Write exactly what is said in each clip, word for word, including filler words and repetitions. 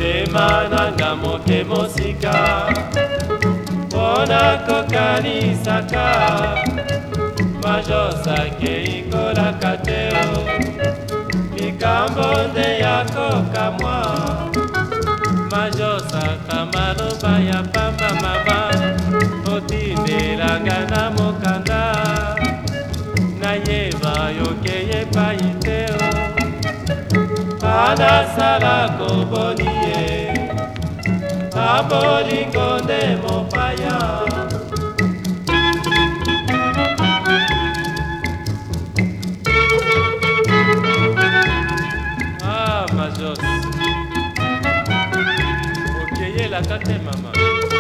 motema nanga moke mosika mpona kokanisaka majosake ikolaka te o likambo nde ya kokamwa majosaka maloba ya pamba mama otindelanga na mokanda nayeba yokeye pai te o anasala koboni ye abolingo nde mopaya ah majos okeyelaka te mama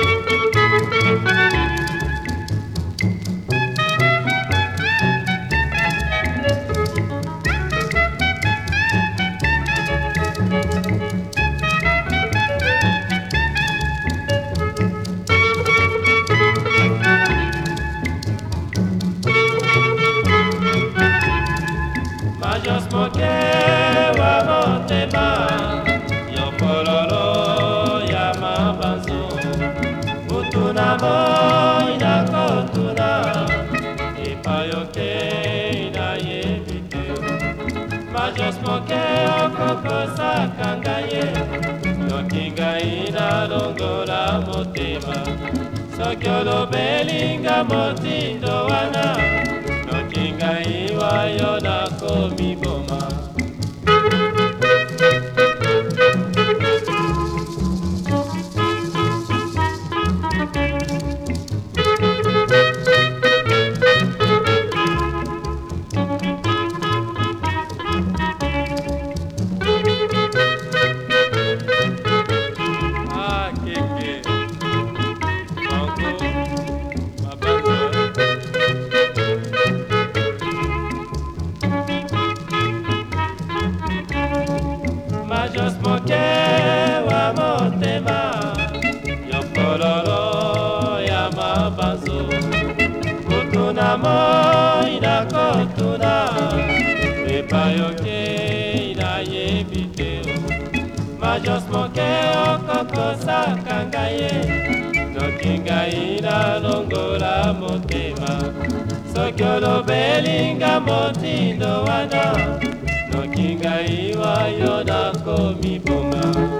Majos moke wa motema yo pololo ya mabanzo utuna mo ina kotuna ipayoke ina yebite Majos moke okoko sakanga ye nokinga ina longola motema sokyolo belinga motindo wana nokinga iwa yona komi boma ah keke bango mabango Majos moke wa motema yo pololo ya mabanzo kutuna mo ina kotuna epayoke ina yebite Majos moke okoko sakanga ye nokinga ina longola motema sokyolo belinga motindo wana nokinga iwa yona komi boma